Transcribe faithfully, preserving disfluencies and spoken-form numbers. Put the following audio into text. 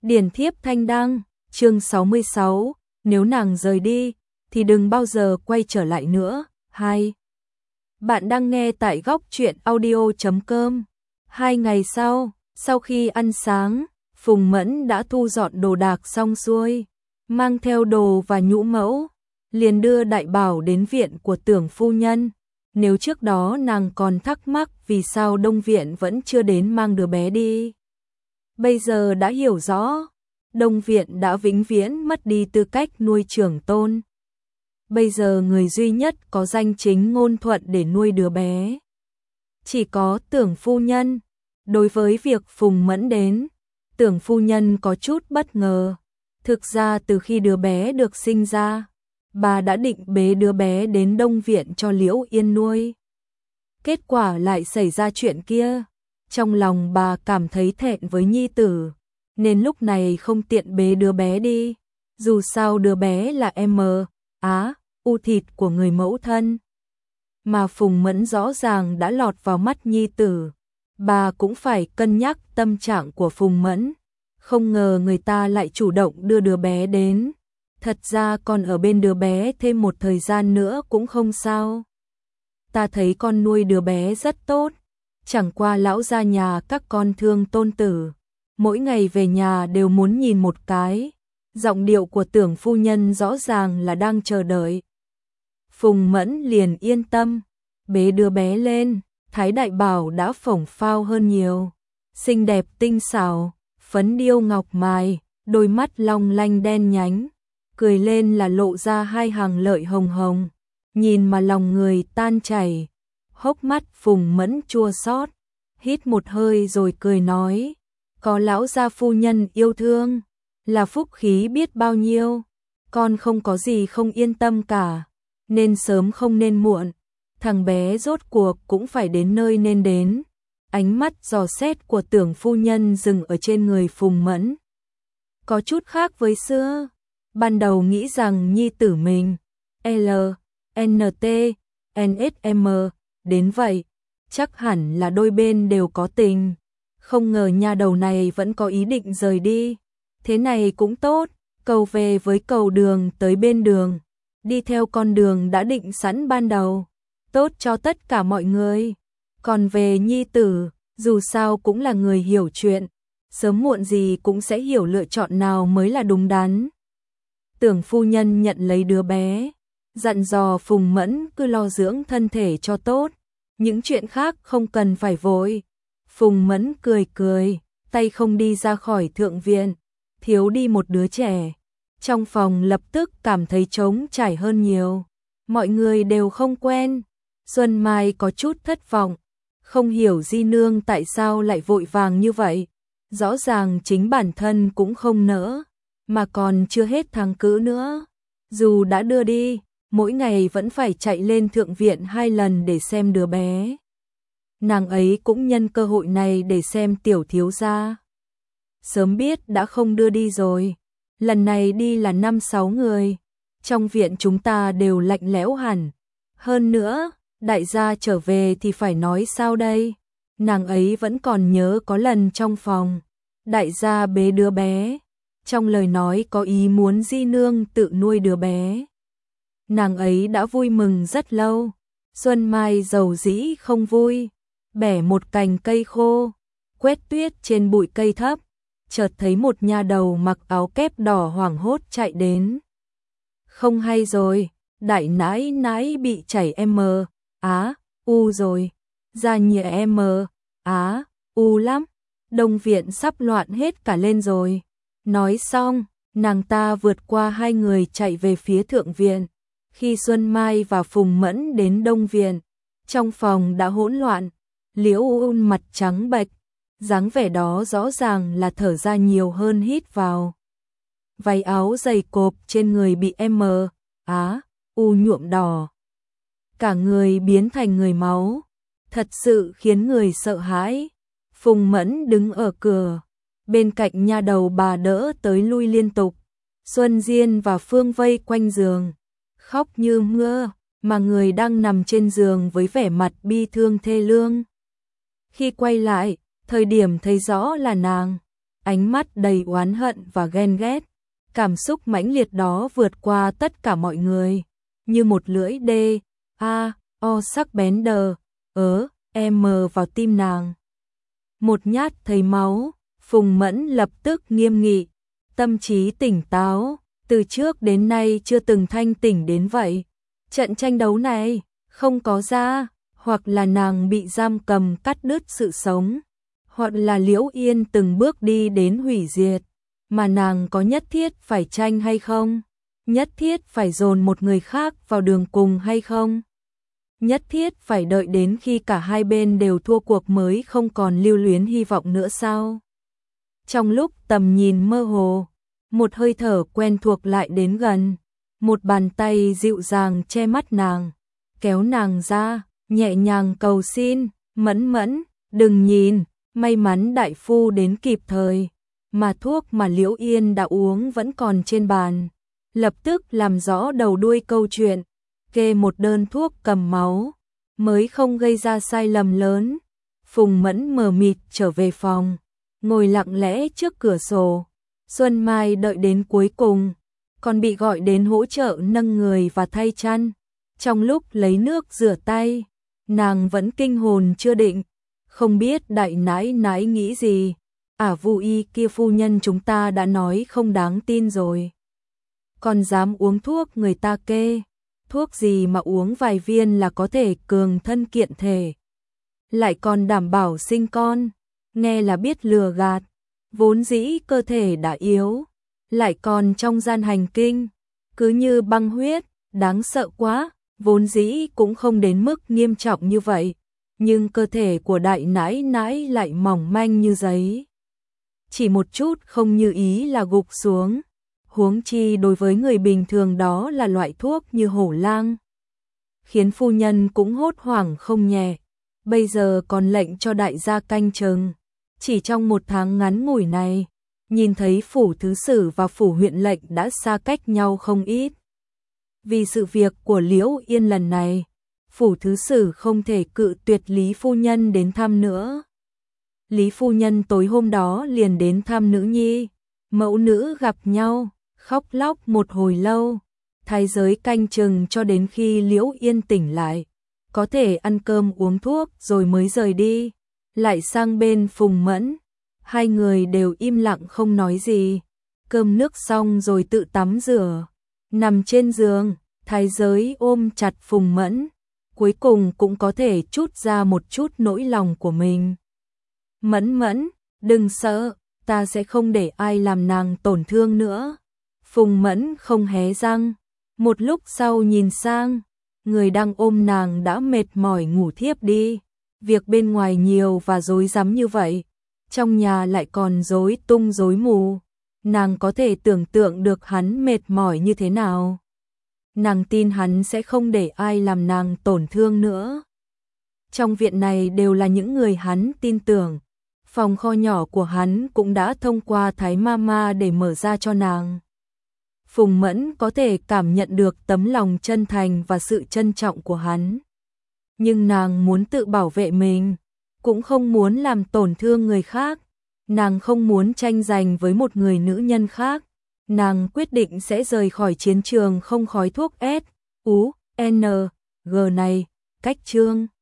Điển thiếp thanh đăng, chương sáu mươi sáu, nếu nàng rời đi, thì đừng bao giờ quay trở lại nữa. Hai. Bạn đang nghe tại góc truyện audio chấm com. Hai ngày sau, sau khi ăn sáng, Phùng Mẫn đã thu dọn đồ đạc xong xuôi, mang theo đồ và nhũ mẫu, liền đưa Đại Bảo đến viện của Tưởng phu nhân. Nếu trước đó nàng còn thắc mắc vì sao Đông Viện vẫn chưa đến mang đứa bé đi, bây giờ đã hiểu rõ, Đông Viện đã vĩnh viễn mất đi tư cách nuôi trưởng tôn. Bây giờ người duy nhất có danh chính ngôn thuận để nuôi đứa bé chỉ có Tưởng phu nhân. Đối với việc Phùng Mẫn đến, Tưởng phu nhân có chút bất ngờ. Thực ra từ khi đứa bé được sinh ra, bà đã định bế đứa bé đến Đông Viện cho Liễu Yên nuôi. Kết quả lại xảy ra chuyện kia. Trong lòng bà cảm thấy thẹn với nhi tử, nên lúc này không tiện bế đứa bé đi. Dù sao đứa bé là em á, u thịt của người mẫu thân. Mà Phùng Mẫn rõ ràng đã lọt vào mắt nhi tử. Bà cũng phải cân nhắc tâm trạng của Phùng Mẫn. Không ngờ người ta lại chủ động đưa đứa bé đến. Thật ra còn ở bên đứa bé thêm một thời gian nữa cũng không sao. Ta thấy con nuôi đứa bé rất tốt. Chẳng qua lão gia nhà các con thương tôn tử, mỗi ngày về nhà đều muốn nhìn một cái. Giọng điệu của Tưởng phu nhân rõ ràng là đang chờ đợi. Phùng Mẫn liền yên tâm, bế đứa bé lên. Thái Đại Bảo đã phổng phao hơn nhiều, xinh đẹp tinh xảo, phấn điêu ngọc mài, đôi mắt long lanh đen nhánh, cười lên là lộ ra hai hàng lợi hồng hồng, nhìn mà lòng người tan chảy. Hốc mắt Phùng Mẫn chua xót, hít một hơi rồi cười nói, có lão gia phu nhân yêu thương, là phúc khí biết bao nhiêu. Con không có gì không yên tâm cả, nên sớm không nên muộn. Thằng bé rốt cuộc cũng phải đến nơi nên đến. Ánh mắt dò xét của Tưởng phu nhân dừng ở trên người Phùng Mẫn. Có chút khác với xưa. Ban đầu nghĩ rằng nhi tử mình L, N T, N S M đến vậy, chắc hẳn là đôi bên đều có tình. Không ngờ nha đầu này vẫn có ý định rời đi. Thế này cũng tốt, cầu về với cầu đường tới bên đường, đi theo con đường đã định sẵn ban đầu, tốt cho tất cả mọi người. Còn về nhi tử, dù sao cũng là người hiểu chuyện, sớm muộn gì cũng sẽ hiểu lựa chọn nào mới là đúng đắn. Tưởng phu nhân nhận lấy đứa bé, dặn dò Phùng Mẫn cứ lo dưỡng thân thể cho tốt, những chuyện khác không cần phải vội. Phùng Mẫn cười cười, tay không đi ra khỏi thượng viện, thiếu đi một đứa trẻ. Trong phòng lập tức cảm thấy trống trải hơn nhiều, mọi người đều không quen. Xuân Mai có chút thất vọng, không hiểu Di Nương tại sao lại vội vàng như vậy. Rõ ràng chính bản thân cũng không nỡ, mà còn chưa hết tháng cữ nữa. Dù đã đưa đi, mỗi ngày vẫn phải chạy lên thượng viện hai lần để xem đứa bé. Nàng ấy cũng nhân cơ hội này để xem tiểu thiếu gia. Sớm biết đã không đưa đi rồi. Lần này đi là năm sáu người. Trong viện chúng ta đều lạnh lẽo hẳn. Hơn nữa, đại gia trở về thì phải nói sao đây? Nàng ấy vẫn còn nhớ có lần trong phòng, đại gia bế đứa bé. Trong lời nói có ý muốn Di Nương tự nuôi đứa bé. Nàng ấy đã vui mừng rất lâu. Xuân Mai dầu dĩ không vui, bẻ một cành cây khô, quét tuyết trên bụi cây thấp. Chợt thấy một nha đầu mặc áo kép đỏ hoảng hốt chạy đến. Không hay rồi, đại nãi nãi bị chảy M, á, u rồi. Da nhẹ M, á, u lắm. Đông Viện sắp loạn hết cả lên rồi. Nói xong, nàng ta vượt qua hai người chạy về phía thượng viện. Khi Xuân Mai và Phùng Mẫn đến Đông Viện, trong phòng đã hỗn loạn. Liễu Un mặt trắng bệch, dáng vẻ đó rõ ràng là thở ra nhiều hơn hít vào. Váy áo dày cộp trên người bị M, á, u nhuộm đỏ. Cả người biến thành người máu, thật sự khiến người sợ hãi. Phùng Mẫn đứng ở cửa, bên cạnh nha đầu bà đỡ tới lui liên tục. Xuân Diên và Phương vây quanh giường, khóc như mưa, mà người đang nằm trên giường với vẻ mặt bi thương thê lương. Khi quay lại, thời điểm thấy rõ là nàng, ánh mắt đầy oán hận và ghen ghét. Cảm xúc mãnh liệt đó vượt qua tất cả mọi người, như một lưỡi đê, a, o sắc bén đờ, ớ, em vào tim nàng. Một nhát thấy máu, Phùng Mẫn lập tức nghiêm nghị, tâm trí tỉnh táo, từ trước đến nay chưa từng thanh tỉnh đến vậy. Trận tranh đấu này, không có ra, hoặc là nàng bị giam cầm cắt đứt sự sống, hoặc là Liễu Yên từng bước đi đến hủy diệt, mà nàng có nhất thiết phải tranh hay không? Nhất thiết phải dồn một người khác vào đường cùng hay không? Nhất thiết phải đợi đến khi cả hai bên đều thua cuộc mới không còn lưu luyến hy vọng nữa sao? Trong lúc tầm nhìn mơ hồ, một hơi thở quen thuộc lại đến gần, một bàn tay dịu dàng che mắt nàng, kéo nàng ra, nhẹ nhàng cầu xin, Mẫn Mẫn, đừng nhìn, may mắn đại phu đến kịp thời, mà thuốc mà Liễu Yên đã uống vẫn còn trên bàn. Lập tức làm rõ đầu đuôi câu chuyện, kê một đơn thuốc cầm máu, mới không gây ra sai lầm lớn. Phùng Mẫn mờ mịt trở về phòng, ngồi lặng lẽ trước cửa sổ. Xuân Mai đợi đến cuối cùng, còn bị gọi đến hỗ trợ nâng người và thay chăn. Trong lúc lấy nước rửa tay, nàng vẫn kinh hồn chưa định, không biết đại nãi nãi nghĩ gì. Ả Vu Y kia phu nhân chúng ta đã nói không đáng tin rồi, còn dám uống thuốc người ta kê, thuốc gì mà uống vài viên là có thể cường thân kiện thể, lại còn đảm bảo sinh con, nghe là biết lừa gạt. Vốn dĩ cơ thể đã yếu, lại còn trong gian hành kinh, cứ như băng huyết, đáng sợ quá. Vốn dĩ cũng không đến mức nghiêm trọng như vậy, nhưng cơ thể của đại nãi nãi lại mỏng manh như giấy, chỉ một chút không như ý là gục xuống. Huống chi đối với người bình thường đó là loại thuốc như hổ lang, khiến phu nhân cũng hốt hoảng không nhẹ. Bây giờ còn lệnh cho đại gia canh chừng. Chỉ trong một tháng ngắn ngủi này, nhìn thấy phủ thứ sử và phủ huyện lệnh đã xa cách nhau không ít. Vì sự việc của Liễu Yên lần này, phủ thứ sử không thể cự tuyệt Lý phu nhân đến thăm nữa. Lý phu nhân tối hôm đó liền đến thăm nữ nhi, mẫu nữ gặp nhau, khóc lóc một hồi lâu. Thái giới canh chừng cho đến khi Liễu Yên tỉnh lại, có thể ăn cơm uống thuốc rồi mới rời đi. Lại sang bên Phùng Mẫn, hai người đều im lặng không nói gì. Cơm nước xong rồi tự tắm rửa, nằm trên giường, thái giới ôm chặt Phùng Mẫn, cuối cùng cũng có thể trút ra một chút nỗi lòng của mình. Mẫn Mẫn, đừng sợ, ta sẽ không để ai làm nàng tổn thương nữa. Phùng Mẫn không hé răng, một lúc sau nhìn sang, người đang ôm nàng đã mệt mỏi ngủ thiếp đi. Việc bên ngoài nhiều và rối rắm như vậy, trong nhà lại còn rối tung rối mù, nàng có thể tưởng tượng được hắn mệt mỏi như thế nào. Nàng tin hắn sẽ không để ai làm nàng tổn thương nữa. Trong viện này đều là những người hắn tin tưởng. Phòng kho nhỏ của hắn cũng đã thông qua Thái Mama để mở ra cho nàng. Phùng Mẫn có thể cảm nhận được tấm lòng chân thành và sự trân trọng của hắn. Nhưng nàng muốn tự bảo vệ mình, cũng không muốn làm tổn thương người khác. Nàng không muốn tranh giành với một người nữ nhân khác. Nàng quyết định sẽ rời khỏi chiến trường không khói thuốc S, U, N, G này, cách chương.